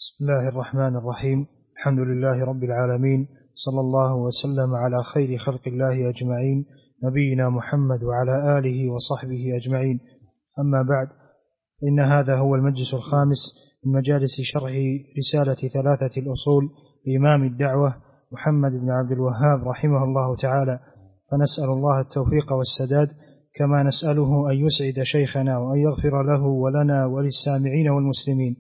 بسم الله الرحمن الرحيم. الحمد لله رب العالمين، صلى الله وسلم على خير خلق الله أجمعين، نبينا محمد وعلى آله وصحبه أجمعين. أما بعد، إن هذا هو المجلس الخامس من مجالس شرح رسالة ثلاثة الأصول لإمام الدعوة محمد بن عبد الوهاب رحمه الله تعالى، فنسأل الله التوفيق والسداد، كما نسأله أن يسعد شيخنا وأن يغفر له ولنا وللسامعين والمسلمين.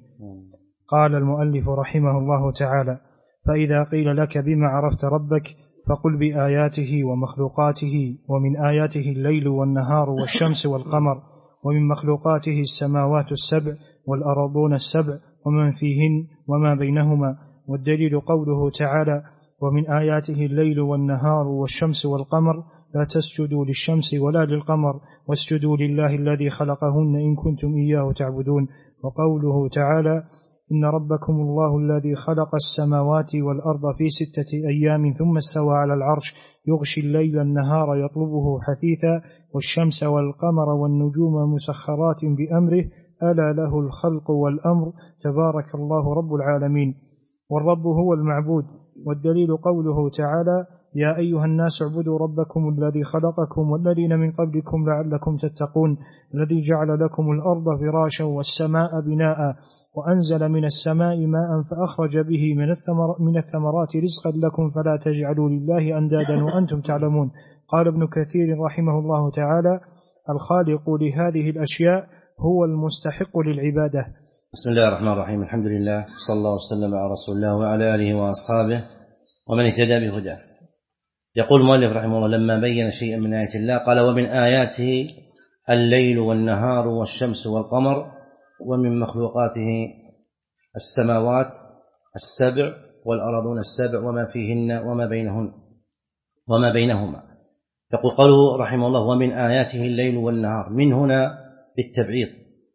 قال المؤلف رحمه الله تعالى: فإذا قيل لك بما عرفت ربك فقل بآياته ومخلوقاته، ومن آياته الليل والنهار والشمس والقمر، ومن مخلوقاته السماوات السبع والأرضون السبع ومن فيهن وما بينهما. والدليل قوله تعالى: ومن آياته الليل والنهار والشمس والقمر لا تسجدوا للشمس ولا للقمر واسجدوا لله الذي خلقهن إن كنتم إياه تعبدون. وقوله تعالى: إن ربكم الله الذي خلق السماوات والأرض في 6 أيام ثم استوى على العرش يغشي الليل النهار يطلبه حثيثا والشمس والقمر والنجوم مسخرات بأمره ألا له الخلق والأمر تبارك الله رب العالمين. والرب هو المعبود. والدليل قوله تعالى: يا أيها الناس اعبدوا ربكم الذي خلقكم والذين من قبلكم لعلكم تتقون، الذي جعل لكم الأرض فراشا والسماء بناء وأنزل من السماء ماء فأخرج به من الثمرات رزقا لكم فلا تجعلوا لله أندادا وأنتم تعلمون. قال ابن كثير رحمه الله تعالى: الخالق لهذه الأشياء هو المستحق للعبادة. بسم الله الرحمن الرحيم. الحمد لله، صلى الله وسلم على رسول الله وعلى آله وأصحابه ومن اهتدى بهداه. يقول المؤلف رحمه الله: لما بين شيئا من آيات الله قال: ومن آياته الليل والنهار والشمس والقمر، ومن مخلوقاته السماوات السبع والأرضون السبع وما فيهن وما بينهما. يقول قوله رحمه الله: ومن آياته الليل والنهار، من هنا بالتبعيض،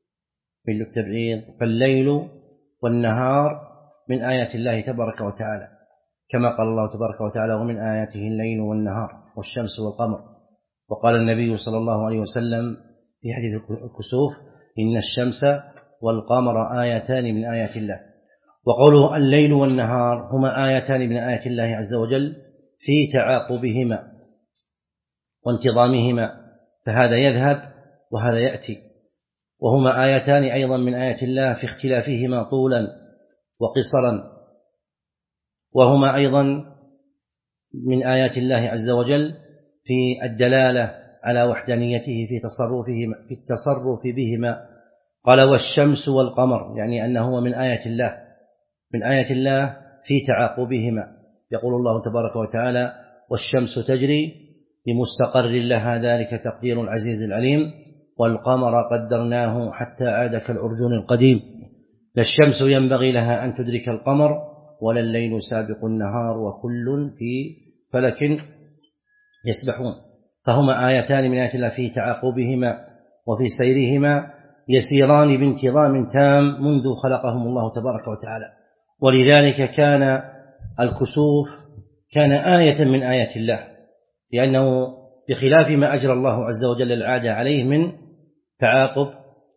فالليل والنهار من آيات الله تبارك وتعالى، كما قال الله تبارك وتعالى: ومن آياته الليل والنهار والشمس والقمر. وقال النبي صلى الله عليه وسلم في حديث الكسوف: إن الشمس والقمر آيتان من آيات الله. وقوله الليل والنهار هما آيتان من آيات الله عز وجل في تعاقبهما وانتظامهما، فهذا يذهب وهذا يأتي، وهما آيتان أيضا من آيات الله في اختلافهما طولا وقصرا، وهما أيضا من آيات الله عز وجل في الدلالة على وحدانيته في التصرف بهما. قال: والشمس والقمر، يعني أنه من آيات الله في تعاقبهما. يقول الله تبارك وتعالى: والشمس تجري لمستقر لها ذلك تقدير العزيز العليم، والقمر قدرناه حتى عاد كالعرجون القديم، لا الشمس ينبغي لها أن تدرك القمر ولا الليل سابق النهار وكل في فلك يسبحون. فهما آيتان من آيات الله في تعاقبهما وفي سيرهما، يسيران بانتظام تام منذ خلقهم الله تبارك وتعالى. ولذلك كان الكسوف كان آية من آيات الله، لأنه بخلاف ما أجرى الله عز وجل العادة عليه من تعاقب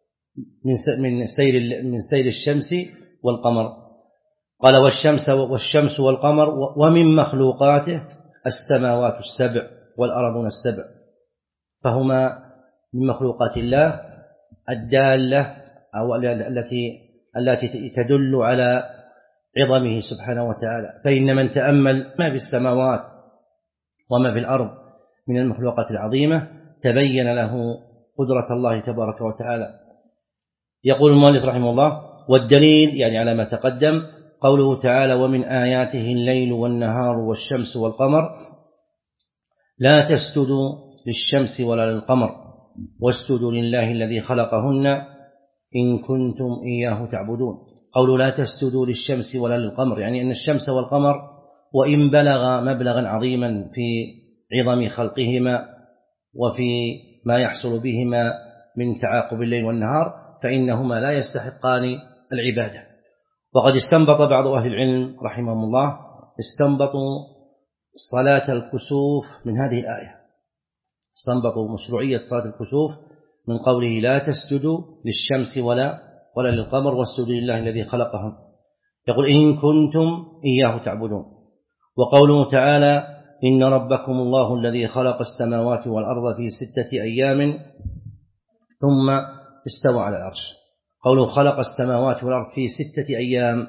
من سير الشمس والقمر. قال: والشمس والقمر، ومن مخلوقاته السماوات السبع والأرضون السبع، فهما من مخلوقات الله الدالة أو التي تدل على عظمه سبحانه وتعالى. فإن من تأمل ما في السماوات وما في الأرض من المخلوقات العظيمة تبين له قدرة الله تبارك وتعالى. يقول المؤلف رحمه الله: والدليل يعني على ما تقدم قوله تعالى: ومن آياته الليل والنهار والشمس والقمر لا تسجدوا للشمس ولا للقمر واسجدوا لله الذي خلقهن إن كنتم إياه تعبدون. قوله لا تسجدوا للشمس ولا للقمر، يعني أن الشمس والقمر وإن بلغ مبلغا عظيما في عظم خلقهما وفي ما يحصل بهما من تعاقب الليل والنهار فإنهما لا يستحقان العبادة. وقد استنبط بعض أهل العلم رحمهم الله استنبطوا صلاة الكسوف من هذه الآية، استنبطوا مشروعية صلاة الكسوف من قوله لا تسجدوا للشمس ولا للقمر واسجدوا لله الذي خلقهم. يقول إن كنتم إياه تعبدون. وقوله تعالى إن ربكم الله الذي خلق السماوات والأرض في 6 أيام ثم استوى على العرش. قوله خلق السماوات والأرض في 6 أيام،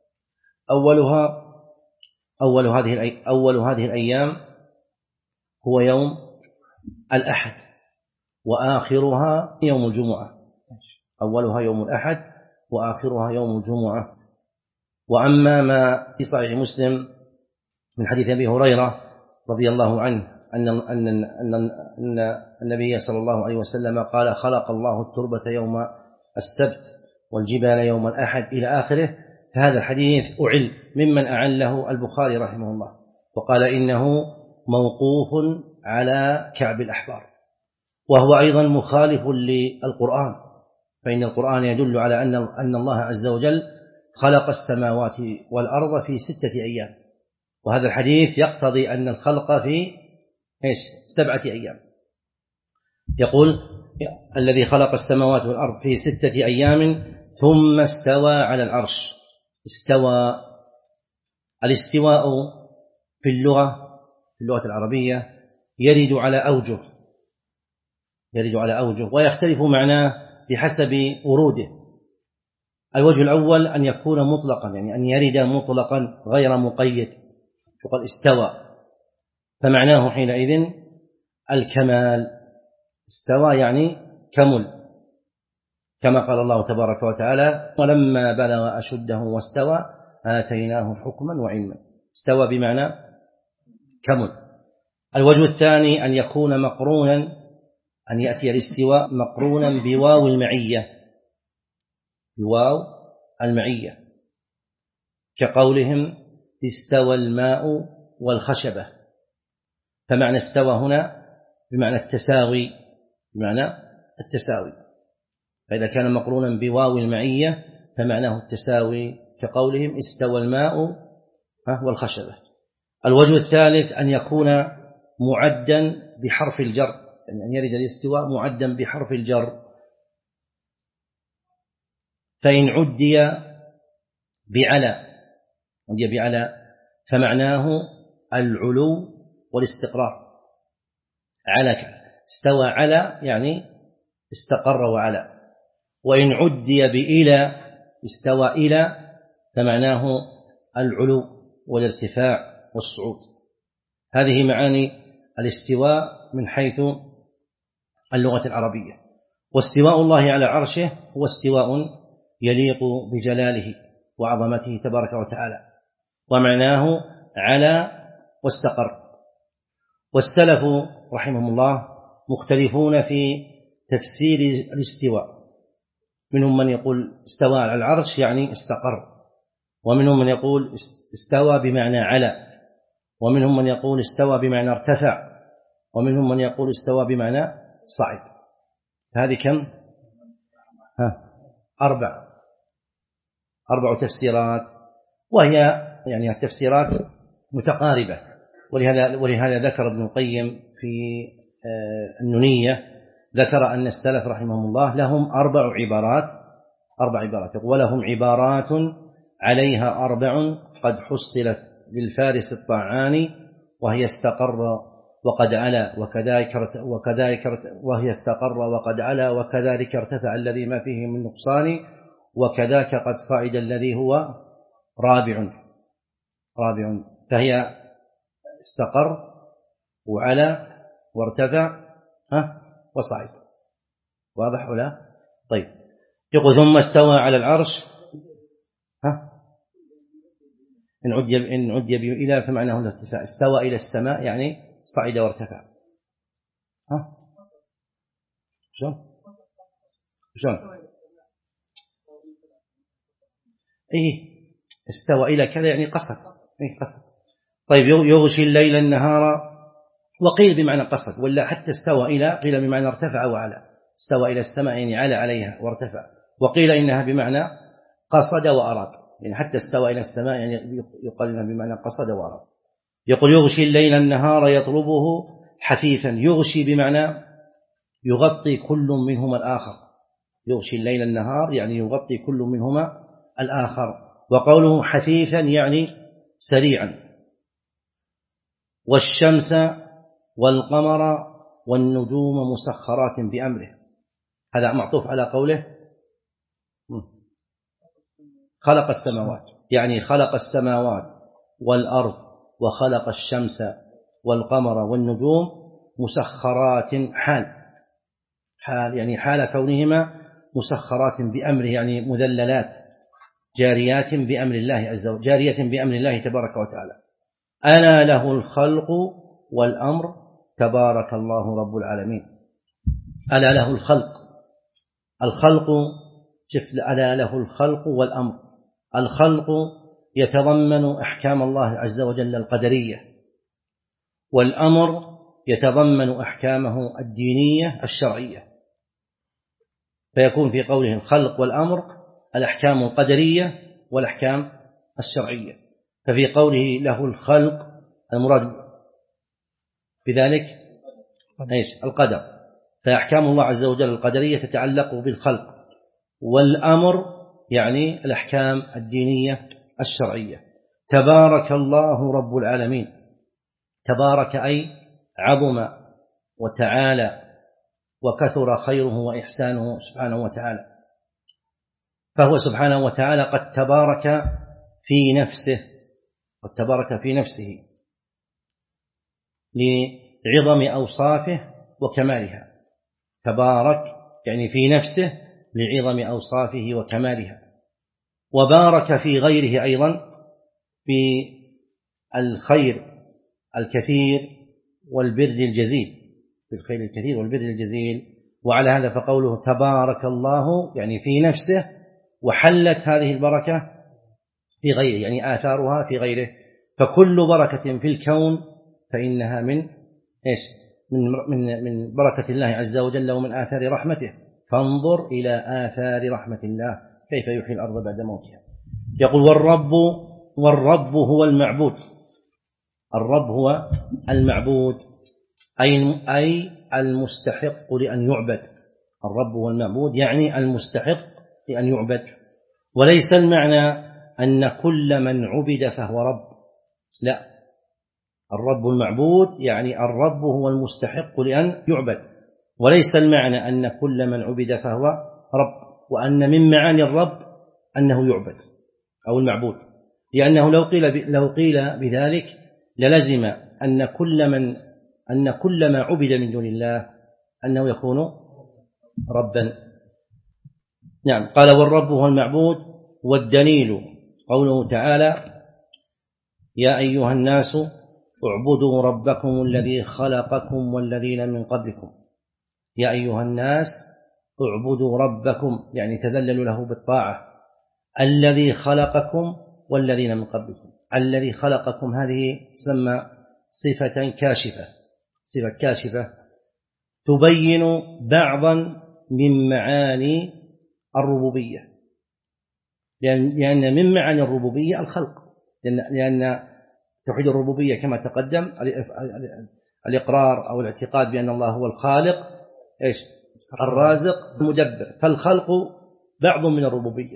أول هذه الأيام هو يوم الأحد، وآخرها يوم الجمعة. أولها يوم الأحد وآخرها يوم الجمعة. وأما ما في صحيح مسلم من حديث أبي هريرة رضي الله عنه أن النبي صلى الله عليه وسلم قال خلق الله التربة يوم السبت والجبال يوم الأحد إلى آخره، فهذا الحديث أعل ممن أعله البخاري رحمه الله، وقال إنه موقوف على كعب الأحبار، وهو أيضا مخالف للقرآن، فإن القرآن يدل على أن الله عز وجل خلق السماوات والأرض في 6 أيام، وهذا الحديث يقتضي أن الخلق في 7 أيام. يقول الذي خلق السماوات والأرض في 6 أيام ثم استوى على العرش. الاستواء في اللغة العربية يرد على أوجه ويختلف معناه بحسب وروده. الوجه الأول أن يكون مطلقا، يعني أن يرد مطلقا غير مقيد، يقول استوى، فمعناه حينئذ الكمال. استوى يعني كمل، كما قال الله تبارك وتعالى ولما بلغ أشده واستوى آتيناه حكما وعلما. استوى بمعنى كمل. الوجه الثاني أن يكون مقرونا، أن يأتي الاستواء مقرونا بواو المعية، كقولهم استوى الماء والخشبة، فمعنى استوى هنا بمعنى التساوي، فإذا كان مقرونا بواو المعية فمعناه التساوي، كقولهم استوى الماء والخشبة. الوجه الثالث أن يكون معدا بحرف الجر، يعني أن يرد الاستواء معدا بحرف الجر، فإن عدي بعلى فمعناه العلو والاستقرار. استوى على يعني استقر وعلى. وإن عدي بإلى استوى إلى فمعناه العلو والارتفاع والصعود. هذه معاني الاستواء من حيث اللغة العربية. واستواء الله على عرشه هو استواء يليق بجلاله وعظمته تبارك وتعالى، ومعناه على واستقر. والسلف رحمهم الله مختلفون في تفسير الاستواء، منهم من يقول استوى على العرش يعني استقر، ومنهم من يقول استوى بمعنى على، ومنهم من يقول استوى بمعنى ارتفع، ومنهم من يقول استوى بمعنى صعد. هذه كم؟ 4 تفسيرات، وهي يعني التفسيرات متقاربة، ولهذا ذكر ابن القيم في النونية، ذكر أن السلف رحمهم الله لهم 4 عبارات، ولهم عبارات عليها 4 قد حصلت للفارس الطعاني، وهي استقر وقد علا وهي استقر وقد علا وكذلك ارتفع الذي ما فيه من نقصان، وكذاك قد صعد الذي هو رابع. فهي استقر وعلى وارتفع وصعد. واضح ولا؟ طيب. يقول ثم استوى على العرش. إن عدي إلى فمعناه الارتفاع. استوى إلى السماء يعني صعد وارتفع. شلون؟ استوى إلى كذا يعني قصد. طيب يغشي الليل النهار، وقيل بمعنى قصد، ولا حتى استوى إلى قيل بمعنى ارتفع وعلى. استوى إلى السماء يعني على عليها وارتفع، وقيل إنها بمعنى قصد وأراد، يعني حتى استوى إلى السماء يعني يقال إنها بمعنى قصد وأراد. يقول يغشي الليل النهار يطلبه حثيثا. يغشي بمعنى يغطي كل منهما الآخر. يغشي الليل النهار يعني يغطي كل منهما الآخر. وقوله حثيثا يعني سريعا. والشمس والقمر والنجوم مسخرات بأمره، هذا معطوف على قوله خلق السماوات، يعني خلق السماوات والأرض وخلق الشمس والقمر والنجوم مسخرات، حال يعني حال كونهما مسخرات بأمره، يعني مذللات جاريات بأمر الله عز وجل، جارية بأمر الله تبارك وتعالى. ألا له الخلق والأمر تبارك الله رب العالمين. ألا له الخلق، الخلق ألا له الخلق والأمر. الخلق يتضمن أحكام الله عز وجل القدرية، والأمر يتضمن أحكامه الدينية الشرعية، فيكون في قوله الخلق والأمر الأحكام القدرية والأحكام الشرعية. ففي قوله له الخلق المراد بذلك القدر، فأحكام الله عز وجل القدرية تتعلق بالخلق، والأمر يعني الأحكام الدينية الشرعية. تبارك الله رب العالمين، تبارك أي عظم وتعالى وكثر خيره وإحسانه سبحانه وتعالى، فهو سبحانه وتعالى قد تبارك في نفسه، قد تبارك في نفسه لعظم أوصافه وكمالها. تبارك يعني في نفسه لعظم أوصافه وكمالها. وبارك في غيره أيضا بالخير الكثير والبر الجزيل، بالخير الكثير والبر الجزيل. وعلى هذا فقوله تبارك الله يعني في نفسه، وحلت هذه البركة في غيره، يعني آثارها في غيره. فكل بركة في الكون فإنها من من بركة الله عز وجل ومن آثار رحمته. فانظر إلى آثار رحمة الله كيف يحيي الأرض بعد موتها. يقول والرب هو المعبود. الرب هو المعبود أي المستحق لأن يعبد. الرب هو المعبود يعني المستحق لأن يعبد، وليس المعنى أن كل من عبد فهو رب، لا، الرب المعبود يعني الرب هو المستحق لأن يعبد، وليس المعنى أن كل من عبد فهو رب، وأن من معاني الرب أنه يعبد أو المعبود، لأنه لو قيل بذلك للزم أن كل ما عبد من دون الله أنه يكون ربا. نعم. قال والرب هو المعبود. والدليل قوله تعالى يا أيها الناس اعبدوا ربكم الذي خلقكم والذين من قبلكم. يا أيها الناس اعبدوا ربكم يعني تذللوا له بالطاعة، الذي خلقكم والذين من قبلكم. الذي خلقكم هذه تسمى صفة كاشفة، صفة كاشفة تبين بعضا من معاني الربوبية، لأن من معاني الربوبية الخلق، لأن توحيد الربوبية كما تقدم الإقرار أو الاعتقاد بأن الله هو الخالق الرازق المدبر، فالخلق بعض من الربوبية.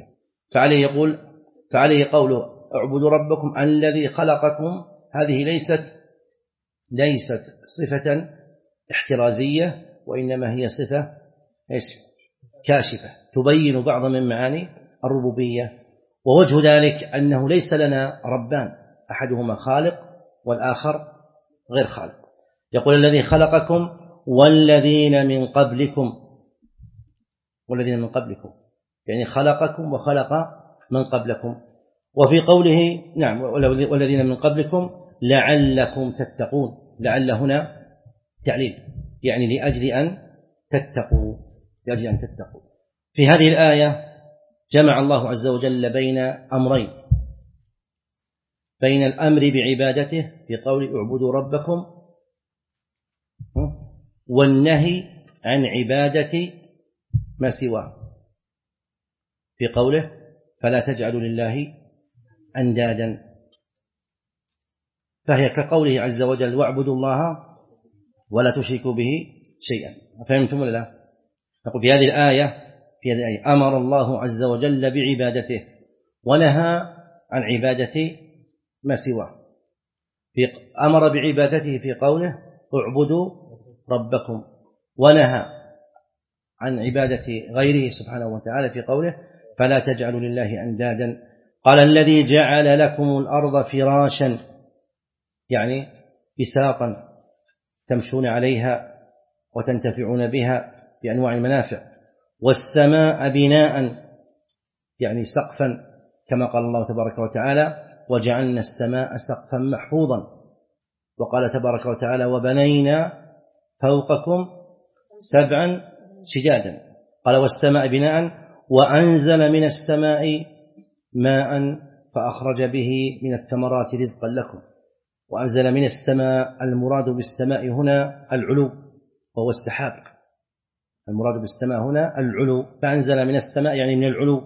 فعليه قوله اعبدوا ربكم الذي خلقكم، هذه ليست صفة احترازية، وإنما هي صفة كاشفة تبين بعض من معاني الربوبية. ووجه ذلك أنه ليس لنا ربان، أحدهما خالق والآخر غير خالق. يقول الذي خلقكم والذين من قبلكم، والذين من قبلكم يعني خلقكم وخلق من قبلكم. وفي قوله نعم والذين من قبلكم لعلكم تتقون، لعل هنا تعليل يعني لأجل أن تتقوا، لأجل أن تتقوا. في هذه الآية جمع الله عز وجل بين أمرين، بين الأمر بعبادته في قول اعبدوا ربكم، والنهي عن عبادة ما سواه في قوله فلا تجعلوا لله أندادا. فهي كقوله عز وجل واعبدوا الله ولا تشركوا به شيئا. فهمتم ولا لا؟ نقول في هذه الآية أمر الله عز وجل بعبادته ونهى عن عبادة ما سواه، أمر بعبادته في قوله اعبدوا ربكم، ونهى عن عبادة غيره سبحانه وتعالى في قوله فلا تجعلوا لله أندادا. قال الذي جعل لكم الأرض فراشا، يعني بساطا تمشون عليها وتنتفعون بها بأنواع المنافع، والسماء بناء يعني سقفا كما قال الله تبارك وتعالى وجعلنا السماء سقفا محفوظا، وقال تبارك وتعالى وبنينا فوقكم سبعا شدادا. قال والسماء بناء وأنزل من السماء ماء فأخرج به من الثمرات رزقا لكم. وأنزل من السماء، المراد بالسماء هنا العلو وهو السحاب، المراد بالسماء هنا العلو، فأنزل من السماء يعني من العلو،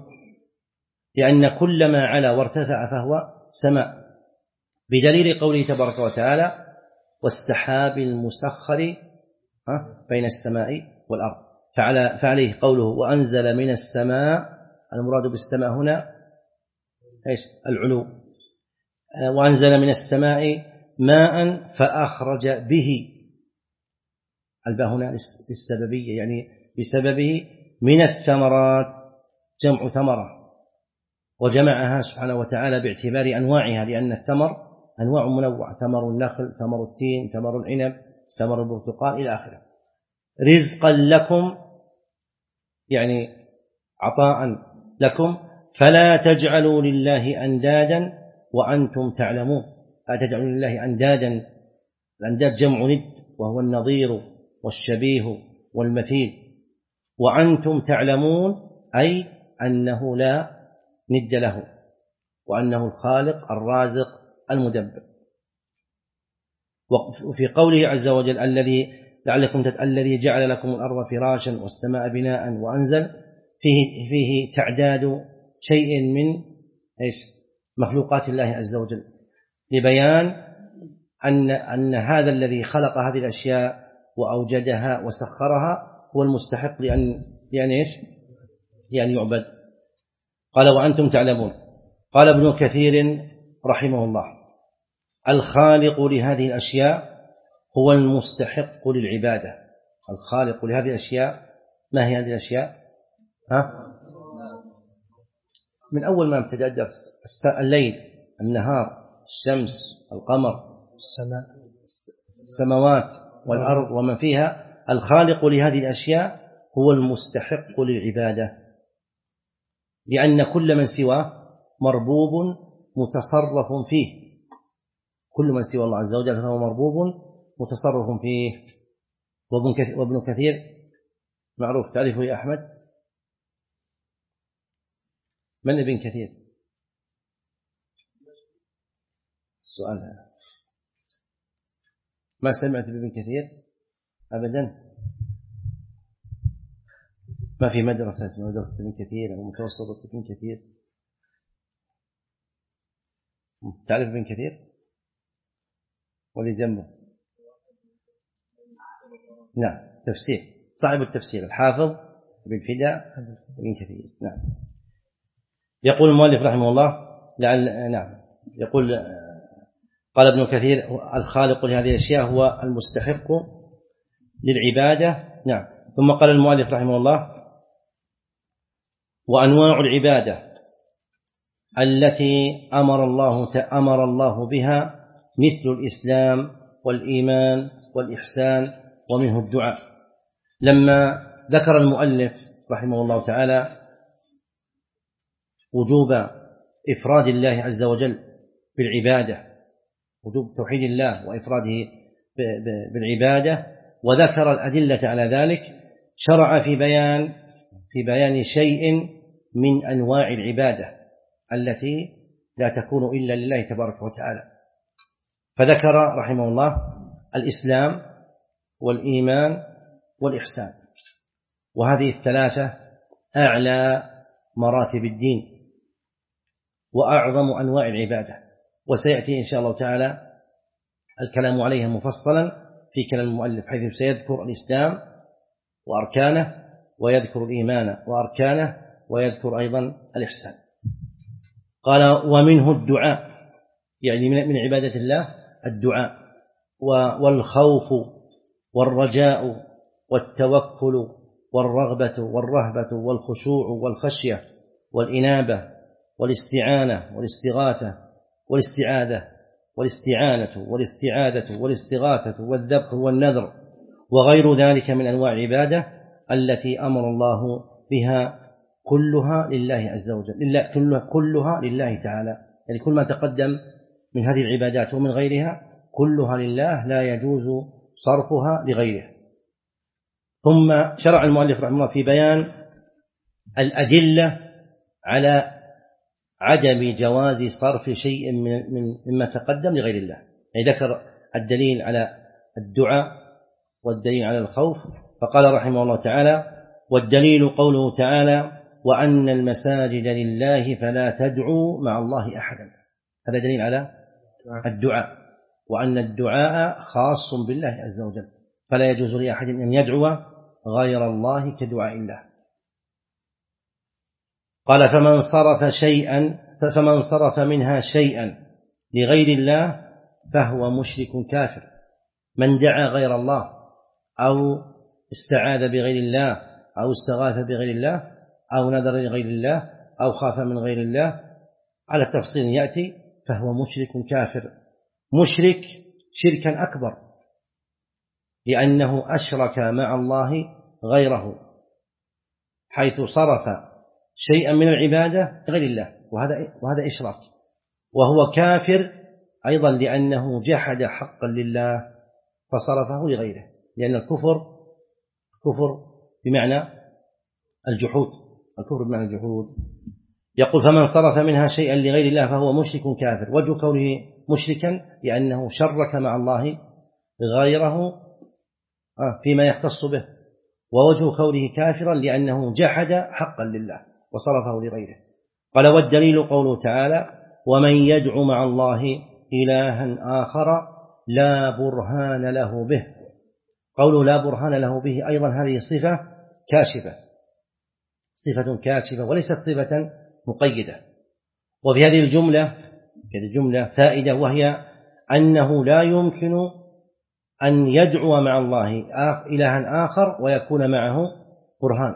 لأن كل ما علا وارتفع فهو سماء، بدليل قوله تبارك وتعالى والسحاب المسخر بين السماء والأرض. فعليه قوله وأنزل من السماء، المراد بالسماء هنا إيش؟ العلو. وأنزل من السماء ماء فأخرج به، الباء هنا للسببية يعني بسببه من الثمرات، جمع ثمرة، وجمعها سبحانه وتعالى باعتبار أنواعها، لأن الثمر أنواع منوعة، ثمر النخل، ثمر التين، ثمر العنب، ثمر البرتقال إلى آخره. رزقا لكم يعني عطاء لكم، فلا تجعلوا لله أندادا وأنتم تعلمون. لا تجعلوا لله أندادا، الأنداد جمع ند وهو النظير والشبيه والمثيل، وأنتم تعلمون أي أنه لا ند له، وأنه الخالق الرازق المدبر. وفي قوله عز وجل الذي جعل لكم الأرض فراشا والسماء بناء وأنزل، فيه تعداد شيء من مخلوقات الله عز وجل، لبيان أن هذا الذي خلق هذه الأشياء وأوجدها وسخرها هو المستحق لأن يعبد. قال وأنتم تعلمون. قال ابن كثير رحمه الله الخالق لهذه الأشياء هو المستحق للعبادة. الخالق لهذه الأشياء، ما هي هذه الأشياء؟ من أول ما ابتدأ الدرس، الليل، النهار، الشمس، القمر، السماوات والأرض وما فيها، الخالق لهذه الأشياء هو المستحق للعبادة، لأن كل من سواه مربوب متصرف فيه، كل من سوى الله عز وجل فهو مربوب متصرف فيه. وابن كثير معروف، تعرفه يا أحمد؟ من ابن كثير؟ السؤال هذا ما سمعت بابن كثير أبدا؟ ما في مدرسة اسمها مدرسة ابن كثير أو متوسطة ابن كثير؟ تعرف ابن كثير واللي جنبه؟ نعم، تفسير، صاحب التفسير الحافظ ابن فداء ابن كثير. نعم. يقول المؤلف رحمه الله نعم، يقول قال ابن كثير الخالق لهذه الأشياء هو المستحق للعبادة. نعم. ثم قال المؤلف رحمه الله وأنواع العبادة التي أمر الله بها مثل الإسلام والإيمان والإحسان ومنه الدعاء. لما ذكر المؤلف رحمه الله تعالى وجوب إفراد الله عز وجل بالعبادة، وجوب توحيد الله وإفراده بالعبادة، وذكر الأدلة على ذلك، شرع في بيان شيء من أنواع العبادة التي لا تكون إلا لله تبارك وتعالى. فذكر رحمه الله الإسلام والإيمان والإحسان، وهذه الثلاثة أعلى مراتب الدين وأعظم أنواع العبادة، وسيأتي إن شاء الله تعالى الكلام عليها مفصلا في كلام المؤلف، حيث سيذكر الإسلام وأركانه، ويذكر الإيمان وأركانه، ويذكر أيضا الإحسان. قال ومنه الدعاء، يعني من عبادة الله الدعاء، والخوف والرجاء والتوكل والرغبة والرهبة والخشوع والخشية والإنابة والاستعانة والاستغاثة والاستعاذة والاستعانة والاستعاذة والاستغاثة والذبح والنذر وغير ذلك من أنواع العبادة التي أمر الله بها كلها لله عز وجل، كلها لله تعالى، يعني كل ما تقدم من هذه العبادات ومن غيرها كلها لله لا يجوز صرفها لغيره. ثم شرع المؤلف رحمه الله في بيان الأدلة على عدم جواز صرف شيء مما تقدم لغير الله، يعني ذكر الدليل على الدعاء والدليل على الخوف، فقال رحمه الله تعالى والدليل قوله تعالى وأن المساجد لله فلا تدعوا مع الله أحدا، هذا دليل على الدعاء، وأن الدعاء خاص بالله عز وجل، فلا يجوز لأحد أن يدعو غير الله كدعاء الله. قال فمن صرف منها شيئا لغير الله فهو مشرك كافر. من دعا غير الله أو استعاذ بغير الله أو استغاث بغير الله أو نذر لغير الله أو خاف من غير الله على التفصيل يأتي، فهو مشرك كافر، مشرك شركا أكبر، لأنه أشرك مع الله غيره حيث صرف شيئا من العبادة لغير الله، وهذا إشراك، وهو كافر أيضا لأنه جحد حقا لله فصرفه لغيره، لأن الكفر بمعنى الجحود، الكفر بمعنى الجحود. يقول فمن صرف منها شيئا لغير الله فهو مشرك كافر. وجه كونه مشركا لأنه شرك مع الله غيره فيما يختص به، ووجه كونه كافرا لأنه جحد حقا لله وصرفه لغيره. قال والدليل قوله تعالى ومن يدع مع الله إلها آخر لا برهان له به. قوله لا برهان له به أيضا هذه صفة كاشفة، صفة كاشفة وليست صفة مقيدة. وفي هذه الجملة فائدة، وهي أنه لا يمكن أن يدعو مع الله إلها آخر ويكون معه برهان،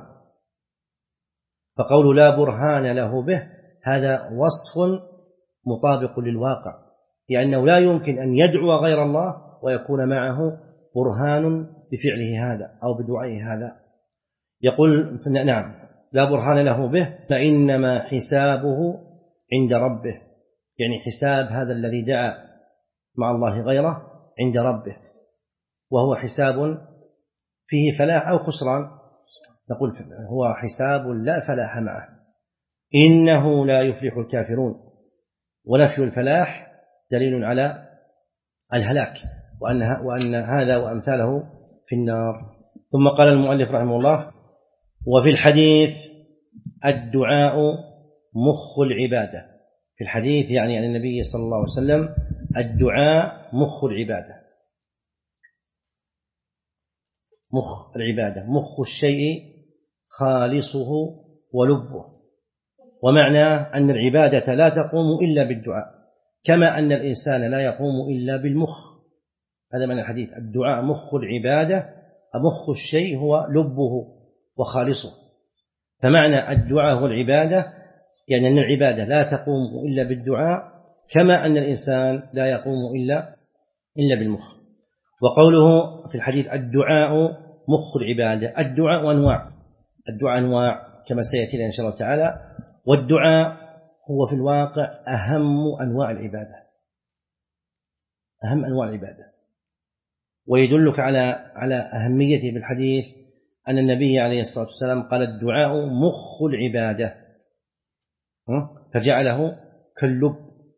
فقول لا برهان له به هذا وصف مطابق للواقع، لأنه لا يمكن أن يدعو غير الله ويكون معه برهان بفعله هذا أو بدعائه هذا. يقول نعم لا برهان له به فإنما حسابه عند ربه، يعني حساب هذا الذي دعا مع الله غيره عند ربه، وهو حساب فيه فلاح أو خسران، نقول هو حساب لا فلاح معه، إنه لا يفلح الكافرون. ونفي الفلاح دليل على الهلاك، وأن هذا وأمثاله في النار. ثم قال المؤلف رحمه الله وفي الحديث الدعاء مخ العبادة. في الحديث يعني عن النبي صلى الله عليه وسلم الدعاء مخ العبادة، مخ العبادة، مخ الشيء خالصه ولبه، ومعنى أن العبادة لا تقوم إلا بالدعاء، كما أن الإنسان لا يقوم إلا بالمخ. هذا معنى الحديث الدعاء مخ العبادة، مخ الشيء هو لبه وخالصه. فمعنى الدعاء هو العبادة، يعني أن العبادة لا تقوم إلا بالدعاء، كما أن الإنسان لا يقوم إلا بالمخ. وقوله في الحديث الدعاء مخ العبادة، الدعاء أنواع كما سيأتي لنا إن شاء الله تعالى، والدعاء هو في الواقع أهم أنواع العبادة، ويدلك على أهميته بالحديث أن النبي عليه الصلاة والسلام قال الدعاء مخ العبادة، فجعله كاللب.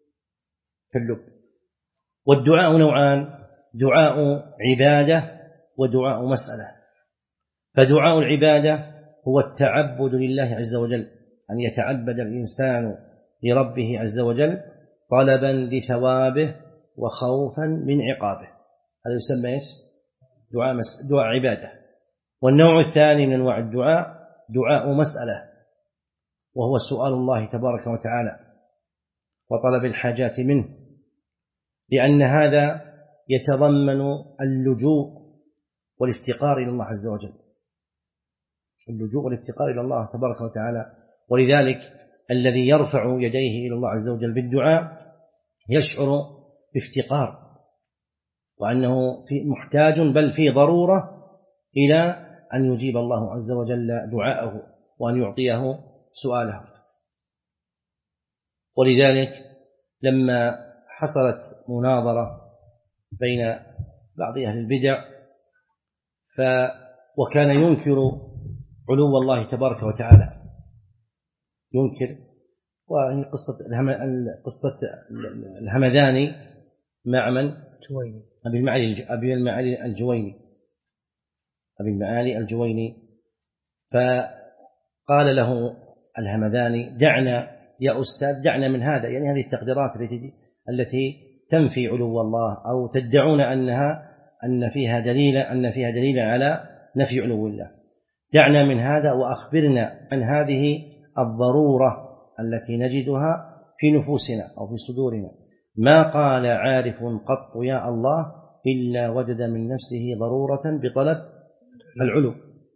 والدعاء نوعان، دعاء عبادة ودعاء مسألة. فدعاء العبادة هو التعبد لله عز وجل، أن يتعبد الإنسان لربه عز وجل طلبا لثوابه وخوفا من عقابه، هذا يسمى دعاء عبادة. والنوع الثاني من أنواع الدعاء دعاء مسألة، وهو سؤال الله تبارك وتعالى، وطلب الحاجات منه، لأن هذا يتضمن اللجوء والافتقار إلى الله عز وجل، اللجوء والافتقار إلى الله تبارك وتعالى. ولذلك الذي يرفع يديه إلى الله عز وجل بالدعاء يشعر بافتقار، وأنه محتاج بل في ضرورة إلى أن يجيب الله عز وجل دعاءه وأن يعطيه سؤاله. ولذلك لما حصلت مناظرة بين بعض أهل البدع وكان ينكر علو الله تبارك وتعالى، ينكر، وهي قصة الهمداني مع من؟ أبي المعالي الجويني. فقال له الهمداني: دعنا يا أستاذ، دعنا من هذا، يعني هذه التقديرات التي تنفي علو الله أو تدعون أن فيها دليل على نفي علو الله. دعنا من هذا وأخبرنا عن هذه الضرورة التي نجدها في نفوسنا أو في صدورنا. ما قال عارف قط يا الله إلا وجد من نفسه ضرورة بطلب العلو.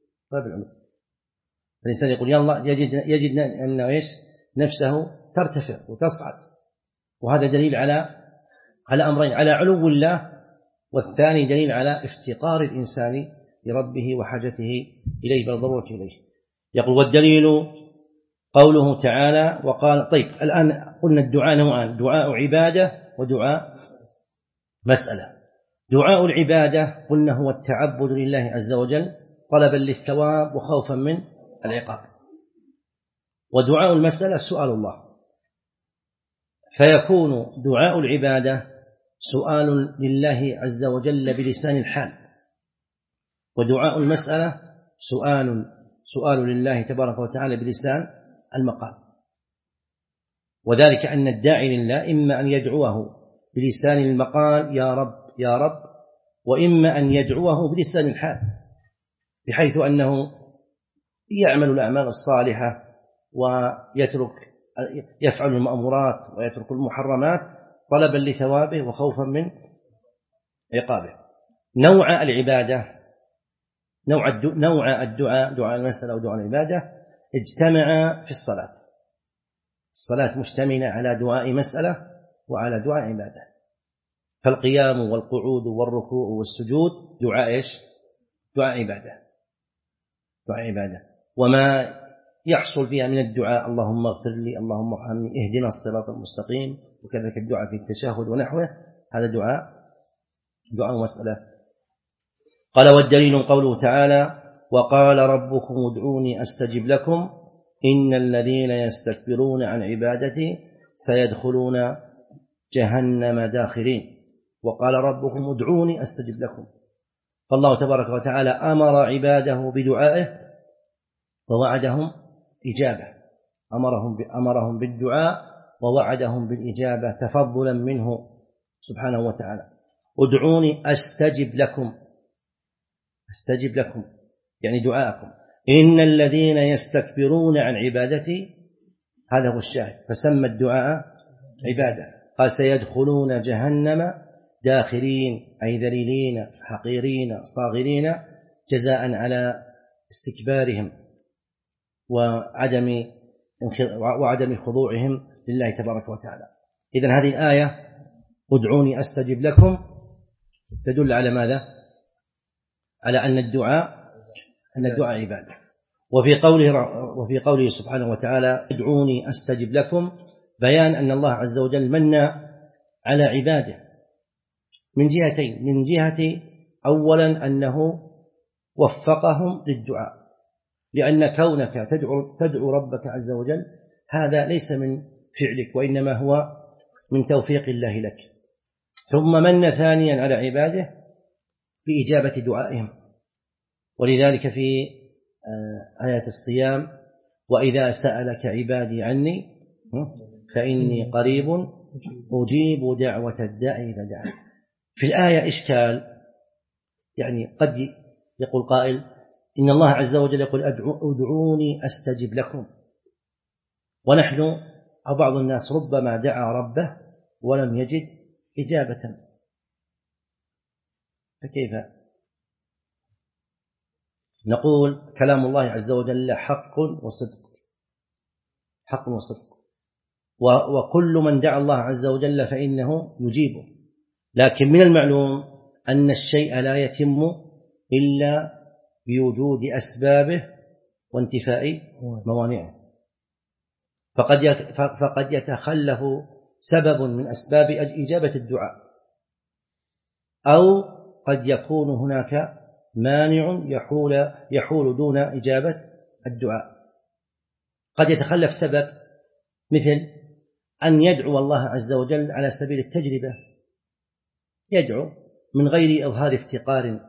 الإنسان يقول يا الله يجد أن نفسه ترتفع وتصعد، وهذا دليل على أمرين: على علو الله، والثاني دليل على افتقار الإنسان لربه وحاجته إليه بالضرورة إليه. يقول: والدليل قوله تعالى وقال. طيب، الآن قلنا الدعاء نوعان: دعاء عبادة ودعاء مسألة. دعاء العبادة قلنا هو التعبد لله عز وجل طلبا للثواب وخوفا من العقاب، ودعاء المسألة سؤال الله. فيكون دعاء العبادة سؤال لله عز وجل بلسان الحال، ودعاء المسألة سؤال لله تبارك وتعالى بلسان المقال. وذلك أن الداعي لله إما أن يدعوه بلسان المقال يا رب يا رب، وإما أن يدعوه بلسان الحال، بحيث أنه يعمل الأعمال الصالحة ويفعل المأمورات ويترك المحرمات طلبا لثوابه وخوفا من عقابه. نوع العبادة، نوع الدعاء، دعاء المسألة ودعاء العبادة، اجتمع في الصلاة. الصلاة مشتملة على دعاء مسألة وعلى دعاء عبادة. فالقيام والقعود والركوع والسجود دعاء إيش؟ دعاء عبادة، دعاء عبادة. وما يحصل فيها من الدعاء: اللهم اغفر لي، اللهم ارحمني، اهدنا الصراط المستقيم، وكذلك الدعاء في التشهد ونحوه، هذا دعاء مسألة. قال: والدليل قوله تعالى: وقال ربكم ادعوني أستجب لكم إن الذين يستكبرون عن عبادتي سيدخلون جهنم داخرين. وقال ربكم ادعوني أستجب لكم. فالله تبارك وتعالى أمر عباده بدعائه ووعدهم إجابة، أمرهم بالدعاء ووعدهم بالإجابة تفضلا منه سبحانه وتعالى. ادعوني أستجب لكم يعني دعاءكم. إن الذين يستكبرون عن عبادتي، هذا هو الشاهد، فسمى الدعاء عبادة. قال: سيدخلون جهنم داخرين، أي ذليلين حقيرين صاغرين، جزاء على استكبارهم وعدم خضوعهم لله تبارك وتعالى. إذن هذه الآية ادعوني أستجب لكم تدل على ماذا؟ على أن الدعاء عبادة. وفي قوله سبحانه وتعالى ادعوني أستجب لكم بيان أن الله عز وجل من على عباده من جهتين: من جهة أولا أنه وفقهم للدعاء، لأن كونك تدعو ربك عز وجل هذا ليس من فعلك، وإنما هو من توفيق الله لك. ثم من ثانيا على عباده بإجابة دعائهم، ولذلك في آيات الصيام: وإذا سألك عبادي عني فإني قريب أجيب دعوة الداعي إذا دعاني. في الآية إشكال، يعني قد يقول قائل إن الله عز وجل يقول ادعوني أستجب لكم، ونحن أو بعض الناس ربما دعا ربه ولم يجد إجابة، فكيف؟ نقول كلام الله عز وجل حق وصدق، حق وصدق، وكل من دعا الله عز وجل فإنه يجيبه، لكن من المعلوم أن الشيء لا يتم إلا بوجود أسبابه وانتفاء موانعه، فقد يتخلف سبب من أسباب إجابة الدعاء، أو قد يكون هناك مانع يحول دون إجابة الدعاء. قد يتخلف سبب مثل أن يدعو الله عز وجل على سبيل التجربة، يدعو من غير إظهار افتقار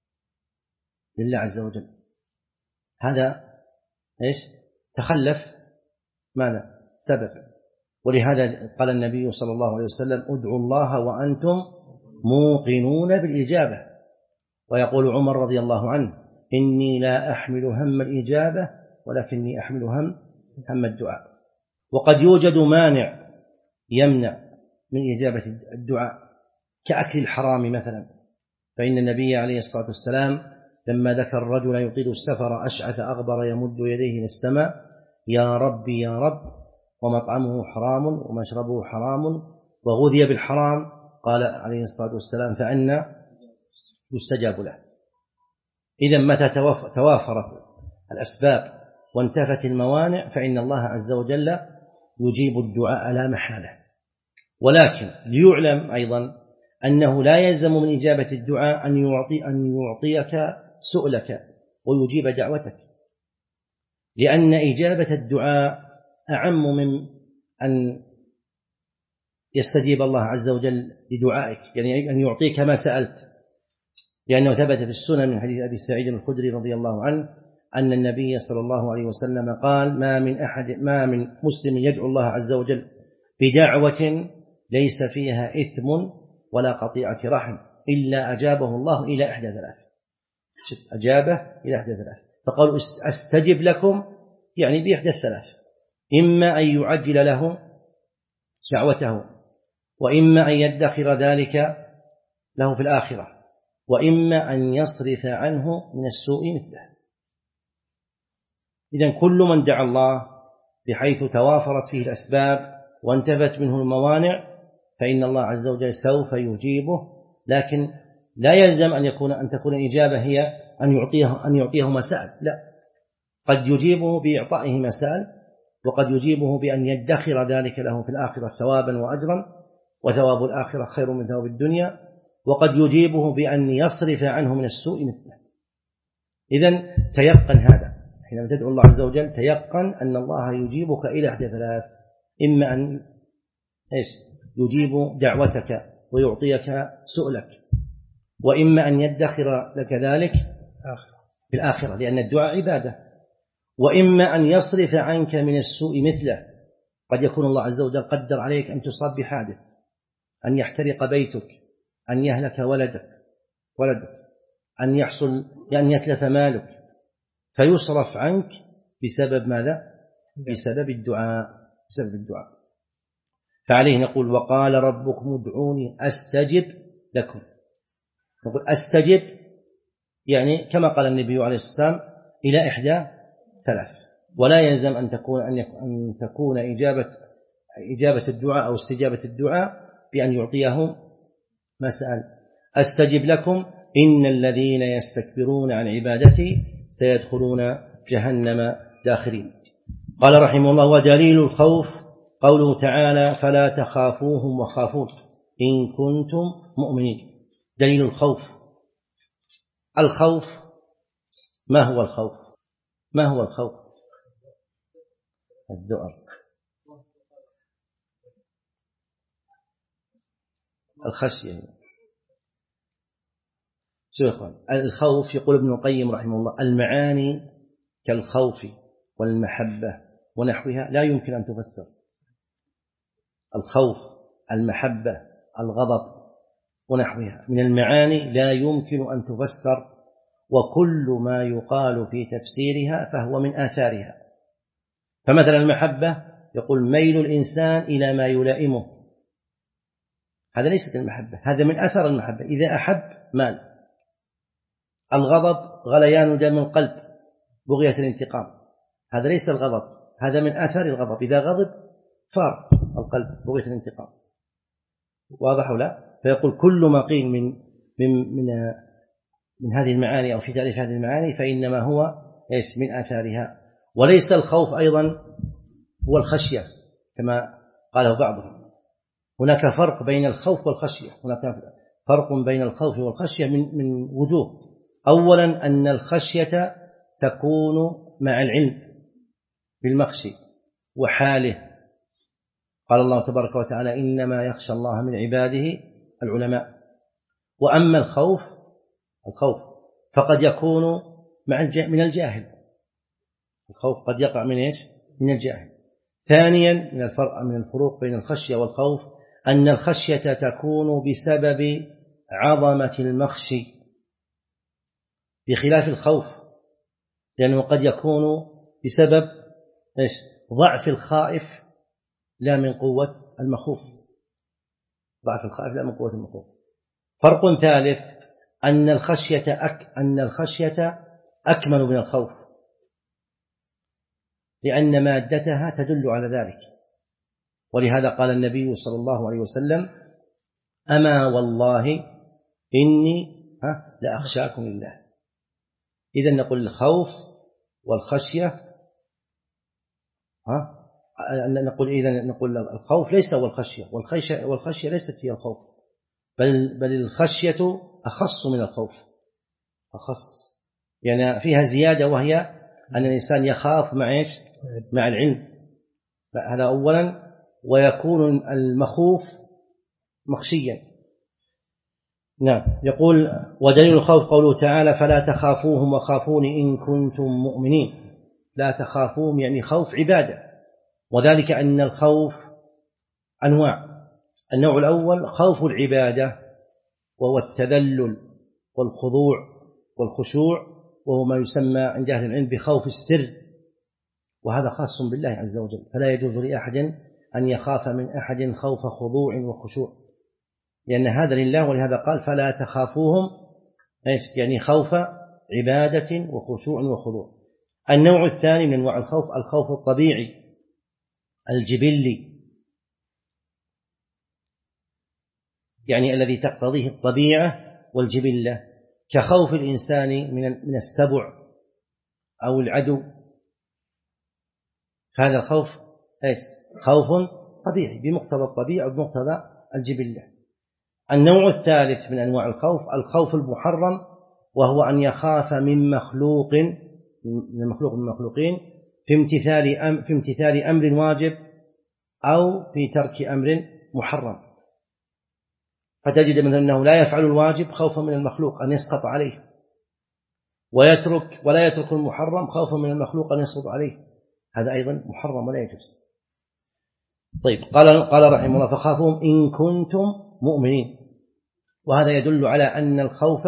لله عز وجل، هذا إيش؟ تخلف ماذا؟ سبب. ولهذا قال النبي صلى الله عليه وسلم ادعوا الله وأنتم موقنون بالإجابة. ويقول عمر رضي الله عنه إني لا أحمل هم الإجابة ولكني أحمل هم الدعاء. وقد يوجد مانع يمنع من إجابة الدعاء كأكل الحرام مثلا، فإن النبي عليه الصلاة والسلام لما ذكر الرجل يطيل السفر أشعث أغبر يمد يديه إلى السماء يا رب يا رب ومطعمه حرام ومشربه حرام وغذي بالحرام، قال عليه الصلاة والسلام فأنى يستجاب له. إذن متى توافرت الأسباب وانتفت الموانع فإن الله عز وجل يجيب الدعاء لا محالة. ولكن ليعلم أيضا أنه لا يلزم من إجابة الدعاء أن يعطيك سؤلك ويجيب دعوتك، لأن إجابة الدعاء أعم من أن يستجيب الله عز وجل لدعائك، يعني أن يعطيك ما سألت، لأنه ثبت في السنن من حديث أبي سعيد الخدري رضي الله عنه أن النبي صلى الله عليه وسلم قال ما من مسلم يدعو الله عز وجل بدعوة ليس فيها إثم ولا قطيعة رحم إلا أجابه الله إلى إحدى ثلاث، أجابه إلى إحدى ثلاث. فقالوا أستجب لكم يعني بإحدى الثلاث، إما أن يعجل له دعوته، وإما أن يدخر ذلك له في الآخرة، وإما أن يصرف عنه من السوء مثله. إذن كل من دعا الله بحيث توافرت فيه الأسباب وانتفت منه الموانع فإن الله عز وجل سوف يجيبه، لكن لا يلزم أن تكون الإجابة هي أن يعطيه ما سأل، لا، قد يجيبه بإعطائه ما سأل، وقد يجيبه بأن يدخر ذلك له في الآخرة ثوابا وأجرا، وثواب الآخرة خير من ثواب الدنيا، وقد يجيبه بأن يصرف عنه من السوء مثله. إذن تيقن هذا حينما تدعو الله عز وجل، تيقن أن الله يجيبك إلى إحدى ثلاث، إما أن يجيب دعوتك ويعطيك سؤلك، وإما أن يدخر لك ذلك في الآخرة لأن الدعاء عبادة، وإما أن يصرف عنك من السوء مثله. قد يكون الله عز وجل قدر عليك أن تصاب بحادث، أن يحترق بيتك، أن يهلك ولدك، أن يتلف مالك، فيصرف عنك بسبب ماذا؟ بسبب الدعاء. فعليه نقول وقال ربكم ادعوني أستجب لكم. نقول أستجب يعني كما قال النبي عليه السلام إلى إحدى ثلاث، ولا يلزم أن تكون إجابة الدعاء أو استجابة الدعاء بأن يعطيه ما سأل. أستجب لكم إن الذين يستكبرون عن عبادتي سيدخلون جهنم داخرين. قال رحمه الله ودليل الخوف قوله تعالى فلا تخافوهم وخافون إن كنتم مؤمنين. دليل الخوف، الخوف ما هو الخوف؟ ما هو الخوف؟ الذعر، الخشية. شوفوا الخوف يقول ابن القيم رحمه الله المعاني كالخوف والمحبة ونحوها لا يمكن أن تفسر. الخوف، المحبة، الغضب ونحوها من المعاني لا يمكن أن تفسر، وكل ما يقال في تفسيرها فهو من آثارها. فمثلا المحبة يقول ميل الإنسان إلى ما يلائمه، هذا ليست المحبة، هذا من أثر المحبة. إذا أحب مال. الغضب غليان دم القلب، بغية الانتقام، هذا ليس الغضب، هذا من أثر الغضب. إذا غضب فار القلب بغية الانتقام. واضح ولا؟ فيقول كل ما قيل من هذه المعاني أو في تعريف هذه المعاني فإنما هو من آثارها. وليس الخوف أيضا هو الخشية كما قاله بعضهم. هناك فرق بين الخوف والخشية، هناك فرق بين الخوف والخشية من وجوه. أولا أن الخشية تكون مع العلم بالمخشي وحاله. قال الله تبارك وتعالى إنما يخشى الله من عباده العلماء. وأما الخوف فقد يكون من الجاهل. الخوف قد يقع من الجاهل. ثانيا من الفروق بين الخشية والخوف أن الخشية تكون بسبب عظمة المخشي بخلاف الخوف، لأنه قد يكون بسبب ضعف الخائف لا من قوة المخوف. ضعف الخائف لا من قوة المخوف. فرق ثالث أن الخشية أكمل من الخوف، لأن مادتها تدل على ذلك. ولهذا قال النبي صلى الله عليه وسلم أما والله إني لأخشاكم لله. إذن نقول الخوف والخشية نقول الخوف ليس هو الخشية، والخشية ليست هي الخوف، بل الخشية أخص من الخوف، أخص، يعني فيها زيادة، وهي أن الإنسان يخاف مع العلم. هذا أولا. ويكون المخوف مخشيا. نعم. يقول ودليل الخوف قوله تعالى فلا تخافوهم وخافوني إن كنتم مؤمنين. لا تخافوهم يعني خوف عبادة، وذلك أن الخوف أنواع. النوع الأول خوف العبادة، وهو التذلل والخضوع والخشوع، وهو ما يسمى عند أهل العلم بخوف السر، وهذا خاص بالله عز وجل. فلا يجوز لأحد أن يخاف من أحد خوف خضوع وخشوع، لأن هذا لله. ولهذا قال فلا تخافوهم، يعني خوف عبادة وخشوع وخضوع. النوع الثاني من أنواع الخوف الخوف الطبيعي الجبلي، يعني الذي تقتضيه الطبيعة والجبلة، كخوف الإنسان من السبع أو العدو. هذا الخوف خوف طبيعي بمقتضى الطبيعة وبمقتضى الجبلة. النوع الثالث من أنواع الخوف الخوف المحرم، وهو أن يخاف من مخلوق من المخلوقين في امتثال أمر واجب أو في ترك أمر محرم. فتجد مثلا أنه لا يفعل الواجب خوفا من المخلوق أن يسقط عليه، ولا يترك المحرم خوفا من المخلوق أن يسقط عليه، هذا أيضا محرم ولا يجوز. طيب، قال رحمه الله فخافوهم إن كنتم مؤمنين. وهذا يدل على أن الخوف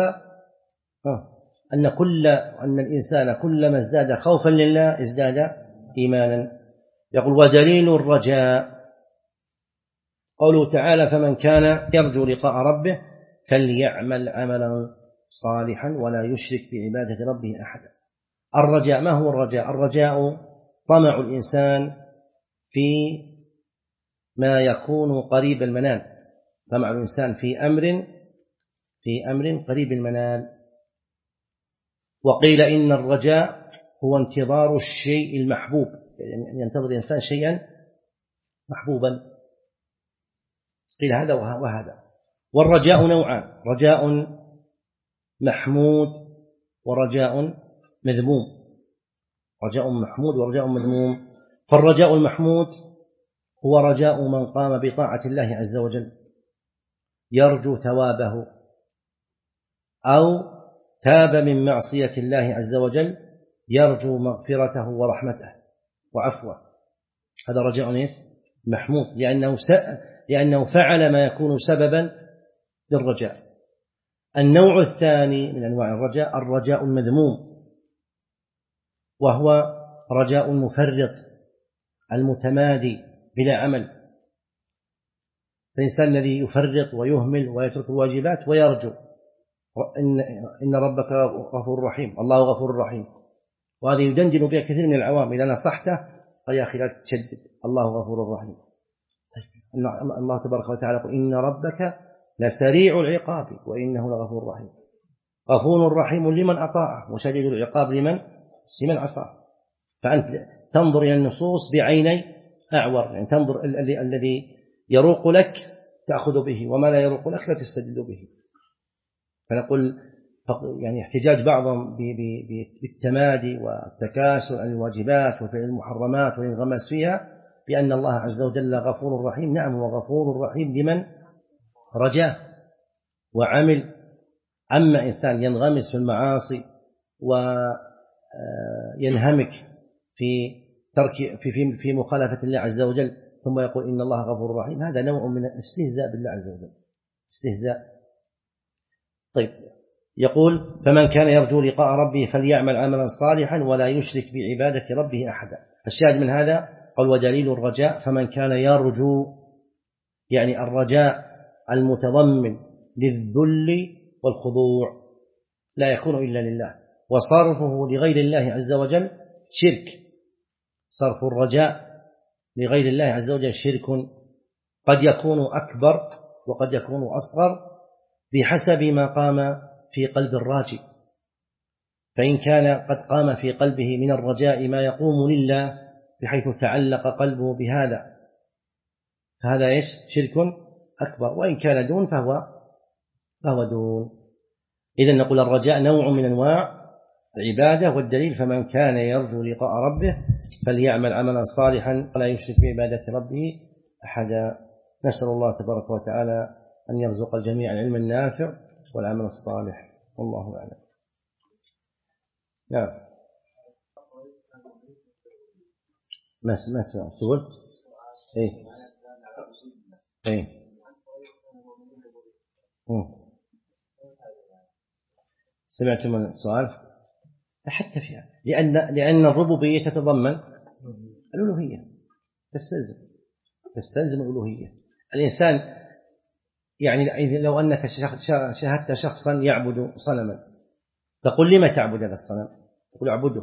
أن الإنسان كلما ازداد خوفا لله ازداد إيمانا. يقول ودليل الرجاء قوله تعالى فمن كان يرجو لقاء ربه فليعمل عملا صالحا ولا يشرك بعبادة ربه أحدا. الرجاء، ما هو الرجاء؟ الرجاء طمع الإنسان في ما يكون قريب المنال، طمع الإنسان في أمر قريب المنال. وقيل إن الرجاء هو انتظار الشيء المحبوب، يعني ينتظر الإنسان شيئا محبوبا. قيل هذا وهذا. والرجاء نوعان، رجاء محمود ورجاء مذموم. رجاء محمود ورجاء مذموم. فالرجاء المحمود هو رجاء من قام بطاعة الله عز وجل يرجو ثوابه، أو تاب من معصية الله عز وجل يرجو مغفرته ورحمته وعفوه. هذا رجاء محمود، لأنه فعل ما يكون سببا للرجاء. النوع الثاني من أنواع الرجاء الرجاء المذموم، وهو رجاء مفرط، المتمادي بلا عمل. الإنسان الذي يفرط ويهمل ويترك الواجبات ويرجو إن ربك غفور رحيم، الله غفور رحيم، وهذه يدندن بها كثير من العوام. إذا نصحته قال يا أخي لا تشدد، الله غفور رحيم. الله تبارك وتعالى يقول إن ربك لسريع العقاب وإنه لغفور رحيم، غفور رحيم لمن أطاعه وشديد العقاب لمن عصاه. فأنت تنظر إلى النصوص بعيني أعور، يعني تنظر الذي يروق لك تأخذ به، وما لا يروق لك لا تستدل به. فنقول يعني احتجاج بعضهم بالتمادي والتكاسل عن الواجبات وفعل المحرمات والانغماس فيها بأن الله عز وجل غفور رحيم. نعم، وغفور رحيم لمن رجاه وعمل. أما إنسان ينغمس في المعاصي وينهمك في مخالفة الله عز وجل ثم يقول إن الله غفور رحيم، هذا نوع من الاستهزاء بالله عز وجل، استهزاء. طيب، يقول فمن كان يرجو لقاء ربه فليعمل عملا صالحا ولا يشرك بعبادة ربه أحدا. الشاهد من هذا قال ودليل الرجاء فمن كان يرجو، يعني الرجاء المتضمن للذل والخضوع لا يكون إلا لله، وصرفه لغير الله عز وجل شرك. صرف الرجاء لغير الله عز وجل شرك، قد يكون أكبر وقد يكون أصغر بحسب ما قام في قلب الراجي. فإن كان قد قام في قلبه من الرجاء ما يقوم لله بحيث تعلق قلبه بهذا فهذا إيش؟ شرك أكبر. وإن كان دون فهو دون. إذن نقول الرجاء نوع من أنواع العبادة، والدليل فمن كان يرجو لقاء ربه فليعمل عملا صالحا ولا يشرك بعبادة ربه أحدا. نسأل الله تبارك وتعالى أن يرزق الجميع العلم النافع والعمل الصالح، والله أعلم. نعم، ما سمعت تقول إيه سمعت من السؤال حتى فيها، لأن الربوبية تتضمن الألوهية، تستلزم الألوهية. الإنسان يعني لو أنك شاهدت شخصا يعبد صنما تقول لما تعبد هذا الصنم؟ تقول أعبده.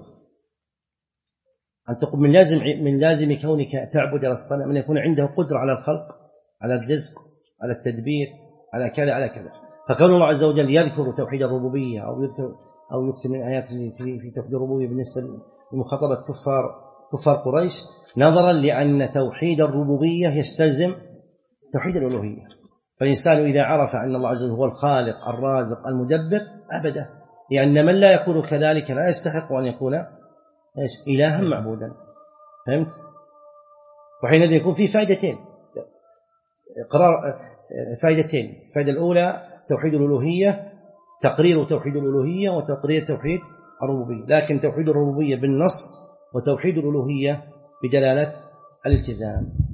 أن تقول من لازم كونك تعبد هذا الصنم أن يكون عنده قدرة على الخلق، على الرزق، على التدبير، على كذا على كذا. فكون الله عز وجل يذكر توحيد الربوبية أو يكثر من آيات في توحيد الربوبية بالنسبة لمخاطبة كفار قريش نظرا لأن توحيد الربوبية يستلزم توحيد الألوهية. فالإنسان إذا عرف أن الله عز وجل هو الخالق الرازق المدبر أبدا، لأن من لا يكون كذلك لا يستحق أن يكون إلها معبودا. فهمت؟ وحينئذ يكون في فائدتين، الفائدة الأولى توحيد الألوهية، تقرير توحيد الألوهية وتقرير توحيد الربوبية، لكن توحيد الربوبية بالنص وتوحيد الألوهية بدلالة الالتزام.